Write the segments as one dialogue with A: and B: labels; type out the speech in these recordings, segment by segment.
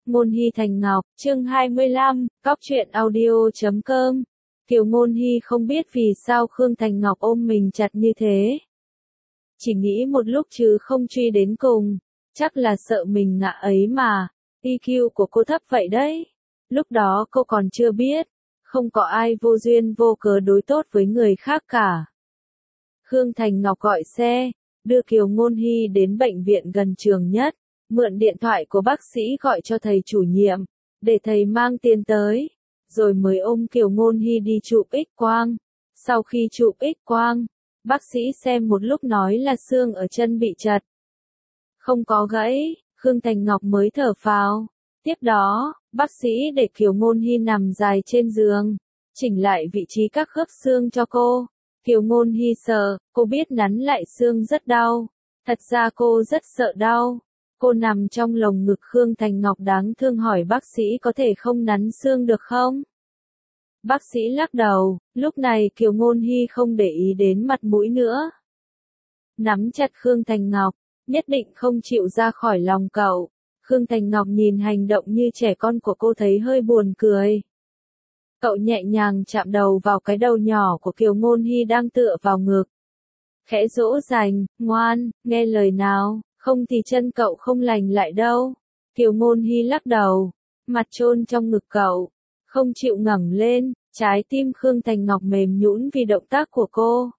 A: Ngôn Hy Thành Ngọc, chương 25, Cóc truyện audio.com. Kiều Ngôn Hy không biết vì sao Khương Thành Ngọc ôm mình chặt như thế. Chỉ nghĩ một lúc chứ không truy đến cùng, chắc là sợ mình ngã ấy mà. EQ của cô thấp vậy đấy. Lúc đó cô còn chưa biết, không có ai vô duyên vô cớ đối tốt với người khác cả. Khương Thành Ngọc gọi xe, đưa Kiều Ngôn Hy đến bệnh viện gần trường nhất, mượn điện thoại của bác sĩ gọi cho thầy chủ nhiệm, để thầy mang tiền tới, rồi mới ôm Kiều Ngôn Hy đi chụp X-quang. Sau khi chụp X-quang, bác sĩ xem một lúc nói là xương ở chân bị chật, không có gãy, Khương Thành Ngọc mới thở phào. Tiếp đó, bác sĩ để Kiều Ngôn Hy nằm dài trên giường, chỉnh lại vị trí các khớp xương cho cô. Kiều Ngôn Hy sợ, cô biết nắn lại xương rất đau. Thật ra cô rất sợ đau. Cô nằm trong lồng ngực Khương Thành Ngọc đáng thương hỏi bác sĩ có thể không nắn xương được không? Bác sĩ lắc đầu, lúc này Kiều Ngôn Hy không để ý đến mặt mũi nữa. Nắm chặt Khương Thành Ngọc, nhất định không chịu ra khỏi lòng cậu. Khương Thành Ngọc nhìn hành động như trẻ con của cô thấy hơi buồn cười. Cậu nhẹ nhàng chạm đầu vào cái đầu nhỏ của Kiều Ngôn Hy đang tựa vào ngực. Khẽ dỗ dành, ngoan, nghe lời nào, không thì chân cậu không lành lại đâu. Kiều Ngôn Hy lắc đầu, mặt chôn trong ngực cậu, không chịu ngẩng lên, trái tim Khương Thành Ngọc mềm nhũn vì động tác của cô.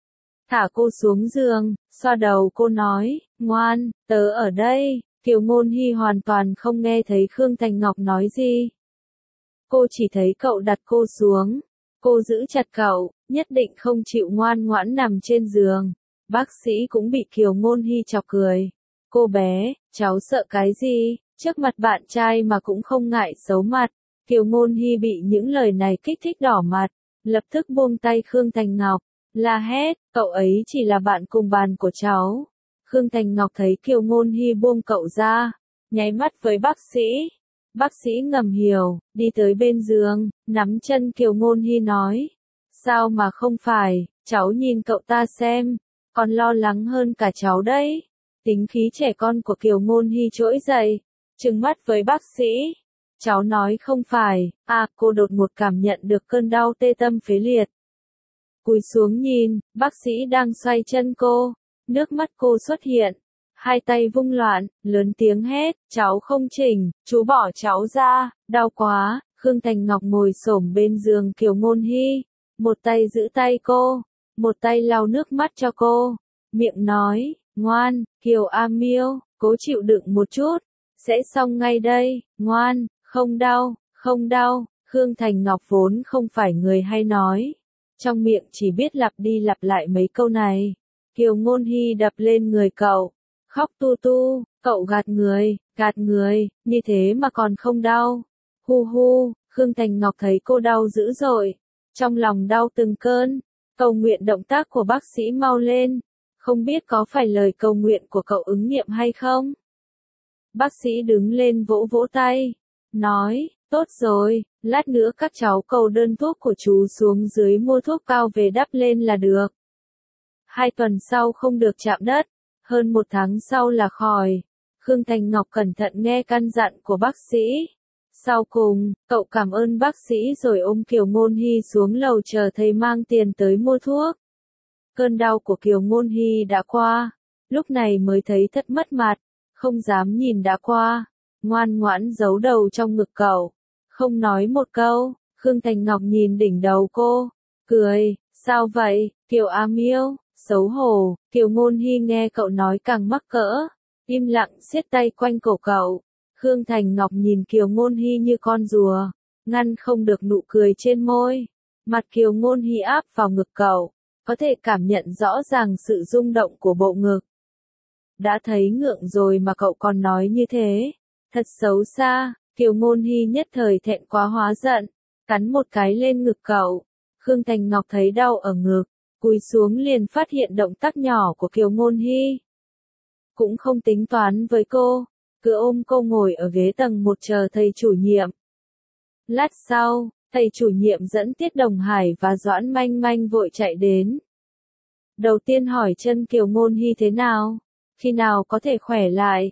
A: Thả cô xuống giường, xoa đầu cô nói, ngoan, tớ ở đây. Kiều Ngôn Hy hoàn toàn không nghe thấy Khương Thành Ngọc nói gì. Cô chỉ thấy cậu đặt cô xuống. Cô giữ chặt cậu, nhất định không chịu ngoan ngoãn nằm trên giường. Bác sĩ cũng bị Kiều Ngôn Hy chọc cười. Cô bé, cháu sợ cái gì, trước mặt bạn trai mà cũng không ngại xấu mặt. Kiều Ngôn Hy bị những lời này kích thích đỏ mặt, lập tức buông tay Khương Thành Ngọc, la hét, cậu ấy chỉ là bạn cùng bàn của cháu. Khương Thành Ngọc thấy Kiều Ngôn Hy buông cậu ra, nháy mắt với bác sĩ. Bác sĩ ngầm hiểu, đi tới bên giường, nắm chân Kiều Ngôn Hy nói. Sao mà không phải, cháu nhìn cậu ta xem, còn lo lắng hơn cả cháu đấy. Tính khí trẻ con của Kiều Ngôn Hy trỗi dậy, trừng mắt với bác sĩ. Cháu nói không phải, cô đột ngột cảm nhận được cơn đau tê tâm phế liệt. Cúi xuống nhìn, bác sĩ đang xoay chân cô, nước mắt cô xuất hiện. Hai tay vung loạn, lớn tiếng hét, cháu không chỉnh, chú bỏ cháu ra, đau quá. Khương Thành Ngọc ngồi xổm bên giường Kiều Ngôn Hy, một tay giữ tay cô, một tay lau nước mắt cho cô, miệng nói, ngoan, Kiều A Miêu, cố chịu đựng một chút, sẽ xong ngay đây, ngoan, không đau, không đau. Khương Thành Ngọc vốn không phải người hay nói, trong miệng chỉ biết lặp đi lặp lại mấy câu này. Kiều Ngôn Hy đập lên người cậu, khóc tu tu, cậu gạt người, như thế mà còn không đau. Hu hu, Khương Thành Ngọc thấy cô đau dữ dội, trong lòng đau từng cơn, cầu nguyện động tác của bác sĩ mau lên, không biết có phải lời cầu nguyện của cậu ứng nghiệm hay không. Bác sĩ đứng lên vỗ vỗ tay, nói, tốt rồi, lát nữa các cháu cầu đơn thuốc của chú xuống dưới mua thuốc cao về đắp lên là được. 2 tuần sau không được chạm đất. Hơn 1 tháng sau là khỏi. Khương Thành Ngọc cẩn thận nghe căn dặn của bác sĩ. Sau cùng, cậu cảm ơn bác sĩ rồi ôm Kiều Ngôn Hy xuống lầu chờ thầy mang tiền tới mua thuốc. Cơn đau của Kiều Ngôn Hy đã qua, lúc này mới thấy thật mất mặt, không dám nhìn đã qua, ngoan ngoãn giấu đầu trong ngực cậu, không nói một câu. Khương Thành Ngọc nhìn đỉnh đầu cô, cười, sao vậy, Kiều A Miêu? Xấu hổ, Kiều Ngôn Hy nghe cậu nói càng mắc cỡ, im lặng siết tay quanh cổ cậu. Khương Thành Ngọc nhìn Kiều Ngôn Hy như con rùa, ngăn không được nụ cười trên môi. Mặt Kiều Ngôn Hy áp vào ngực cậu, có thể cảm nhận rõ ràng sự rung động của bộ ngực. Đã thấy ngượng rồi mà cậu còn nói như thế, thật xấu xa. Kiều Ngôn Hy nhất thời thẹn quá hóa giận, cắn một cái lên ngực cậu. Khương Thành Ngọc thấy đau ở ngực, cúi xuống liền phát hiện động tác nhỏ của Kiều Ngôn Hy. Cũng không tính toán với cô, cứ ôm cô ngồi ở ghế tầng 1 chờ thầy chủ nhiệm. Lát sau, thầy chủ nhiệm dẫn Tiết Đồng Hải và Doãn Manh Manh vội chạy đến. Đầu tiên hỏi chân Kiều Ngôn Hy thế nào, khi nào có thể khỏe lại.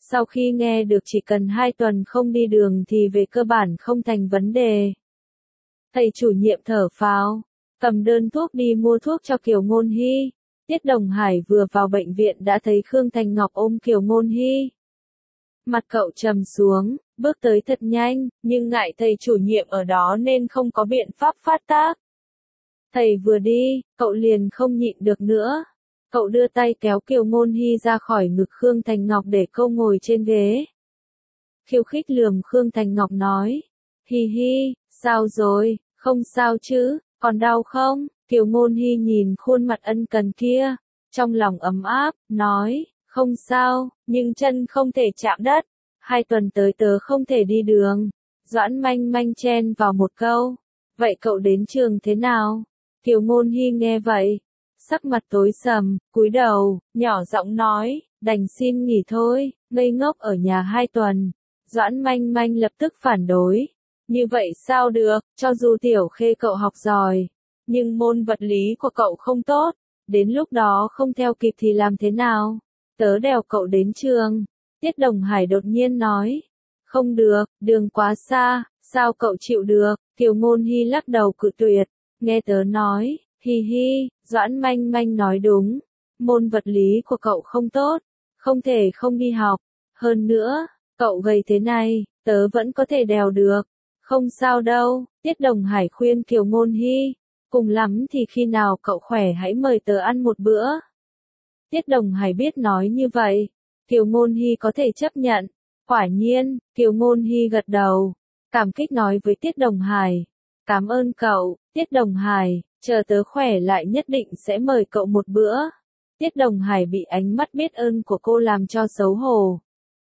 A: Sau khi nghe được chỉ cần 2 tuần không đi đường thì về cơ bản không thành vấn đề. Thầy chủ nhiệm thở phào, cầm đơn thuốc đi mua thuốc cho Kiều Ngôn Hy. Tiết Đồng Hải vừa vào bệnh viện đã thấy Khương Thành Ngọc ôm Kiều Ngôn Hy. Mặt cậu trầm xuống, bước tới thật nhanh, nhưng ngại thầy chủ nhiệm ở đó nên không có biện pháp phát tác. Thầy vừa đi, cậu liền không nhịn được nữa. Cậu đưa tay kéo Kiều Ngôn Hy ra khỏi ngực Khương Thành Ngọc để cô ngồi trên ghế. Khiêu khích lườm Khương Thành Ngọc nói. Hi hi, sao rồi, không sao chứ, còn đau không? Kiều Ngôn Hy nhìn khuôn mặt ân cần kia, trong lòng ấm áp, nói, không sao, nhưng chân không thể chạm đất. 2 tuần tới tớ không thể đi đường. Doãn Manh Manh chen vào một câu. Vậy cậu đến trường thế nào? Kiều Ngôn Hy nghe vậy, sắc mặt tối sầm, cúi đầu, nhỏ giọng nói, đành xin nghỉ thôi, ngây ngốc ở nhà 2 tuần. Doãn Manh Manh lập tức phản đối. Như vậy sao được, cho dù Tiểu Khê cậu học giỏi, nhưng môn vật lý của cậu không tốt, đến lúc đó không theo kịp thì làm thế nào? Tớ đèo cậu đến trường. Tiết Đồng Hải đột nhiên nói. Không được, đường quá xa, sao cậu chịu được? Kiều Ngôn Hy lắc đầu cự tuyệt. Nghe tớ nói, hi hi, Doãn Manh Manh nói đúng. Môn vật lý của cậu không tốt, không thể không đi học. Hơn nữa, cậu gầy thế này, tớ vẫn có thể đèo được. Không sao đâu, Tiết Đồng Hải khuyên Kiều Ngôn Hy. Cùng lắm thì khi nào cậu khỏe hãy mời tớ ăn một bữa. Tiết Đồng Hải biết nói như vậy, Kiều Ngôn Hy có thể chấp nhận. Quả nhiên, Kiều Ngôn Hy gật đầu, cảm kích nói với Tiết Đồng Hải. Cảm ơn cậu, Tiết Đồng Hải, chờ tớ khỏe lại nhất định sẽ mời cậu một bữa. Tiết Đồng Hải bị ánh mắt biết ơn của cô làm cho xấu hổ.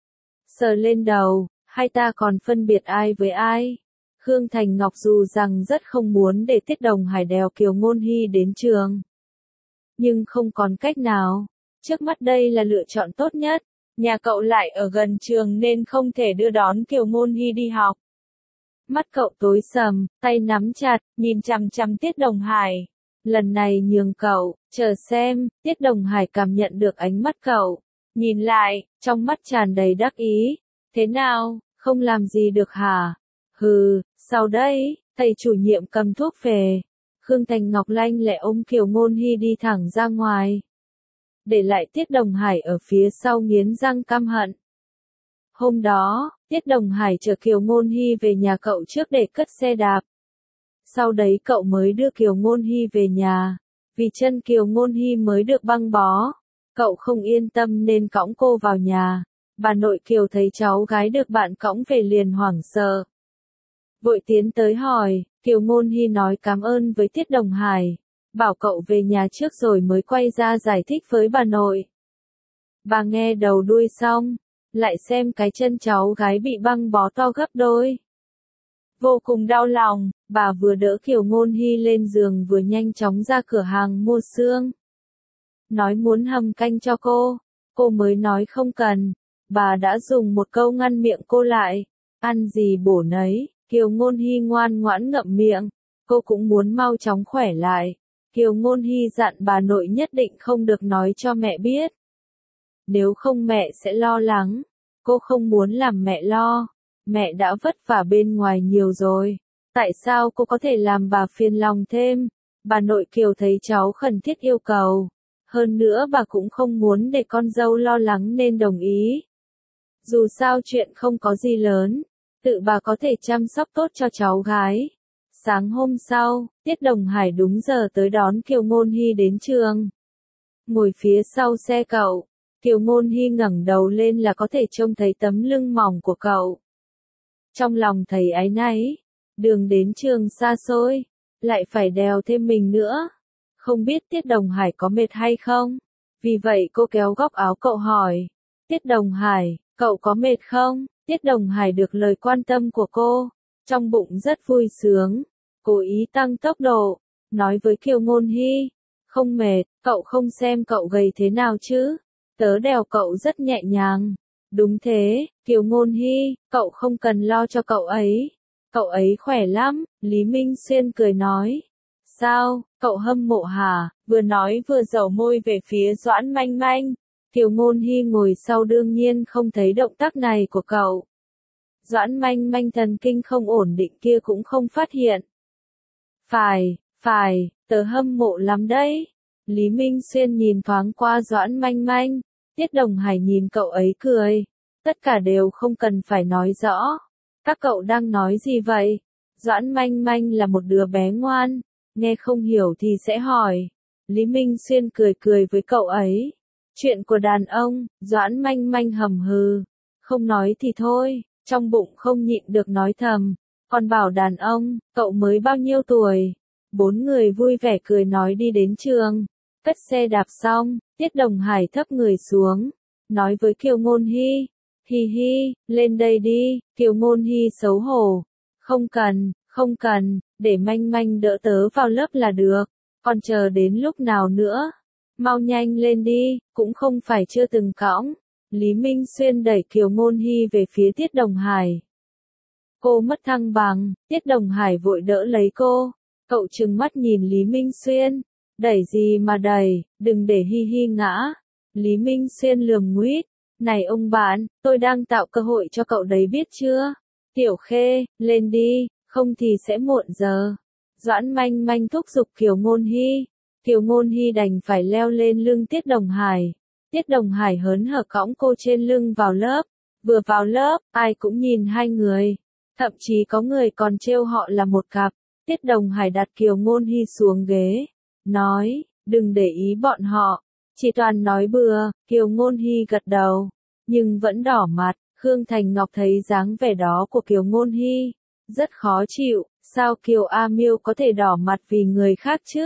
A: Sờ lên đầu, hai ta còn phân biệt ai với ai. Khương Thành Ngọc dù rằng rất không muốn để Tiết Đồng Hải đèo Kiều Ngôn Hy đến trường. Nhưng không còn cách nào, trước mắt đây là lựa chọn tốt nhất. Nhà cậu lại ở gần trường nên không thể đưa đón Kiều Ngôn Hy đi học. Mắt cậu tối sầm, tay nắm chặt, nhìn chằm chằm Tiết Đồng Hải. Lần này nhường cậu, chờ xem. Tiết Đồng Hải cảm nhận được ánh mắt cậu. Nhìn lại, trong mắt tràn đầy đắc ý. Thế nào, không làm gì được hả? Hừ, sau đây, thầy chủ nhiệm cầm thuốc về. Khương Thành Ngọc lanh lẹ ôm Kiều Ngôn Hy đi thẳng ra ngoài. Để lại Tiết Đồng Hải ở phía sau nghiến răng căm hận. Hôm đó, Tiết Đồng Hải chở Kiều Ngôn Hy về nhà cậu trước để cất xe đạp. Sau đấy cậu mới đưa Kiều Ngôn Hy về nhà. Vì chân Kiều Ngôn Hy mới được băng bó, cậu không yên tâm nên cõng cô vào nhà. Bà nội Kiều thấy cháu gái được bạn cõng về liền hoảng sợ. Vội tiến tới hỏi, Kiều Ngôn Hy nói cảm ơn với Tiết Đồng Hải. Bảo cậu về nhà trước rồi mới quay ra giải thích với bà nội. Bà nghe đầu đuôi xong, lại xem cái chân cháu gái bị băng bó to gấp đôi. Vô cùng đau lòng, bà vừa đỡ Kiều Ngôn Hy lên giường vừa nhanh chóng ra cửa hàng mua xương. Nói muốn hầm canh cho cô mới nói không cần. Bà đã dùng một câu ngăn miệng cô lại. Ăn gì bổ nấy, Kiều Ngôn Hy ngoan ngoãn ngậm miệng. Cô cũng muốn mau chóng khỏe lại. Kiều Ngôn Hy dặn bà nội nhất định không được nói cho mẹ biết. Nếu không mẹ sẽ lo lắng. Cô không muốn làm mẹ lo. Mẹ đã vất vả bên ngoài nhiều rồi. Tại sao cô có thể làm bà phiền lòng thêm? Bà nội Kiều thấy cháu khẩn thiết yêu cầu. Hơn nữa bà cũng không muốn để con dâu lo lắng nên đồng ý. Dù sao chuyện không có gì lớn. Tự bà có thể chăm sóc tốt cho cháu gái. Sáng hôm sau, Tiết Đồng Hải đúng giờ tới đón Kiều Ngôn Hy đến trường. Ngồi phía sau xe cậu, Kiều Ngôn Hy ngẩng đầu lên là có thể trông thấy tấm lưng mỏng của cậu. Trong lòng thấy áy náy, đường đến trường xa xôi, lại phải đèo thêm mình nữa. Không biết Tiết Đồng Hải có mệt hay không? Vì vậy cô kéo góc áo cậu hỏi. Tiết Đồng Hải, cậu có mệt không? Tiết Đồng Hải được lời quan tâm của cô, trong bụng rất vui sướng. Cố ý tăng tốc độ, nói với Kiều Ngôn Hy. Không mệt, cậu không xem cậu gầy thế nào chứ? Tớ đèo cậu rất nhẹ nhàng. Đúng thế, Kiều Ngôn Hy, cậu không cần lo cho cậu ấy. Cậu ấy khỏe lắm, Lý Minh Xuyên cười nói. Sao, cậu hâm mộ hả? Vừa nói vừa dầu môi về phía Doãn Manh Manh. Kiều Ngôn Hy ngồi sau đương nhiên không thấy động tác này của cậu. Doãn Manh Manh thần kinh không ổn định kia cũng không phát hiện. Phải, tớ hâm mộ lắm đấy. Lý Minh Xuyên nhìn thoáng qua Doãn Manh Manh, Tiết Đồng Hải nhìn cậu ấy cười. Tất cả đều không cần phải nói rõ. Các cậu đang nói gì vậy? Doãn Manh Manh là một đứa bé ngoan, nghe không hiểu thì sẽ hỏi. Lý Minh Xuyên cười cười với cậu ấy. Chuyện của đàn ông, Doãn Manh Manh hầm hừ. Không nói thì thôi, trong bụng không nhịn được nói thầm. Còn bảo đàn ông, cậu mới bao nhiêu tuổi? 4 người vui vẻ cười nói đi đến trường. Cất xe đạp xong, Tiết Đồng Hải thấp người xuống, nói với Kiều Ngôn Hy. Hi hi, lên đây đi. Kiều Ngôn Hy xấu hổ. Không cần, để Manh Manh đỡ tớ vào lớp là được. Còn chờ đến lúc nào nữa? Mau nhanh lên đi, cũng không phải chưa từng cõng. Lý Minh Xuyên đẩy Kiều Ngôn Hy về phía Tiết Đồng Hải. Cô mất thăng bằng, Tiết Đồng Hải vội đỡ lấy cô. Cậu trừng mắt nhìn Lý Minh Xuyên. Đẩy gì mà đẩy, đừng để Hi Hi ngã. Lý Minh Xuyên lườm nguýt. Này ông bạn, tôi đang tạo cơ hội cho cậu đấy biết chưa? Tiểu Khê, lên đi, không thì sẽ muộn giờ. Doãn Manh Manh thúc giục Kiều Ngôn Hy. Kiều Ngôn Hy đành phải leo lên lưng Tiết Đồng Hải. Tiết Đồng Hải hớn hở cõng cô trên lưng vào lớp. Vừa vào lớp, ai cũng nhìn hai người. Thậm chí có người còn trêu họ là một cặp. Tiết Đồng Hải đặt Kiều Ngôn Hy xuống ghế. Nói, đừng để ý bọn họ. Chỉ toàn nói bừa. Kiều Ngôn Hy gật đầu. Nhưng vẫn đỏ mặt. Khương Thành Ngọc thấy dáng vẻ đó của Kiều Ngôn Hy. Rất khó chịu. Sao Kiều A Miêu có thể đỏ mặt vì người khác chứ?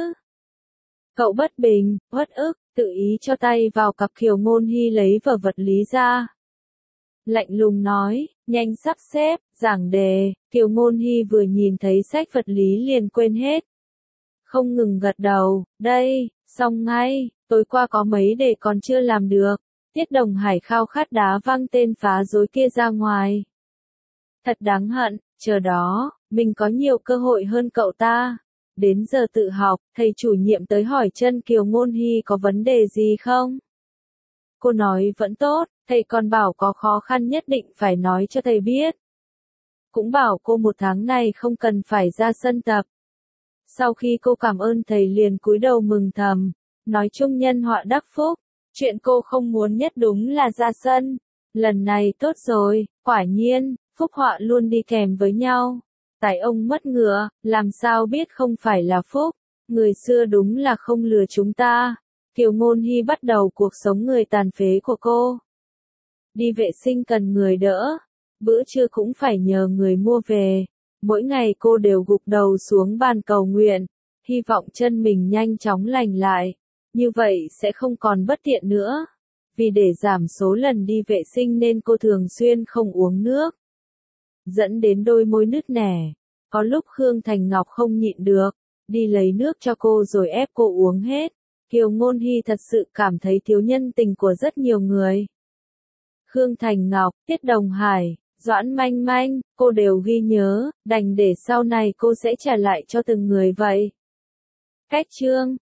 A: Cậu bất bình, uất ức, tự ý cho tay vào cặp Kiều Ngôn Hy lấy vở vật lý ra. Lạnh lùng nói, nhanh sắp xếp, giảng đề. Kiều Ngôn Hy vừa nhìn thấy sách vật lý liền quên hết. Không ngừng gật đầu, đây, xong ngay, tối qua có mấy đề còn chưa làm được. Tiết Đồng Hải khao khát đá văng tên phá rối kia ra ngoài. Thật đáng hận, chờ đó, mình có nhiều cơ hội hơn cậu ta. Đến giờ tự học, thầy chủ nhiệm tới hỏi chân Kiều Ngôn Hy có vấn đề gì không? Cô nói vẫn tốt, thầy còn bảo có khó khăn nhất định phải nói cho thầy biết. Cũng bảo cô 1 tháng này không cần phải ra sân tập. Sau khi cô cảm ơn thầy liền cúi đầu mừng thầm, nói chung nhân họa đắc phúc, chuyện cô không muốn nhất đúng là ra sân. Lần này tốt rồi, quả nhiên, phúc họa luôn đi kèm với nhau. Tại ông mất ngựa, làm sao biết không phải là phúc, người xưa đúng là không lừa chúng ta. Kiều Ngôn Hy bắt đầu cuộc sống người tàn phế của cô. Đi vệ sinh cần người đỡ, bữa trưa cũng phải nhờ người mua về. Mỗi ngày cô đều gục đầu xuống bàn cầu nguyện, hy vọng chân mình nhanh chóng lành lại. Như vậy sẽ không còn bất tiện nữa. Vì để giảm số lần đi vệ sinh nên cô thường xuyên không uống nước. Dẫn đến đôi môi nứt nẻ. Có lúc Khương Thành Ngọc không nhịn được, đi lấy nước cho cô rồi ép cô uống hết. Kiều Ngôn Hy thật sự cảm thấy thiếu nhân tình của rất nhiều người. Khương Thành Ngọc, Tiết Đồng Hải, Doãn Manh Manh, cô đều ghi nhớ, đành để sau này cô sẽ trả lại cho từng người vậy. Cách chương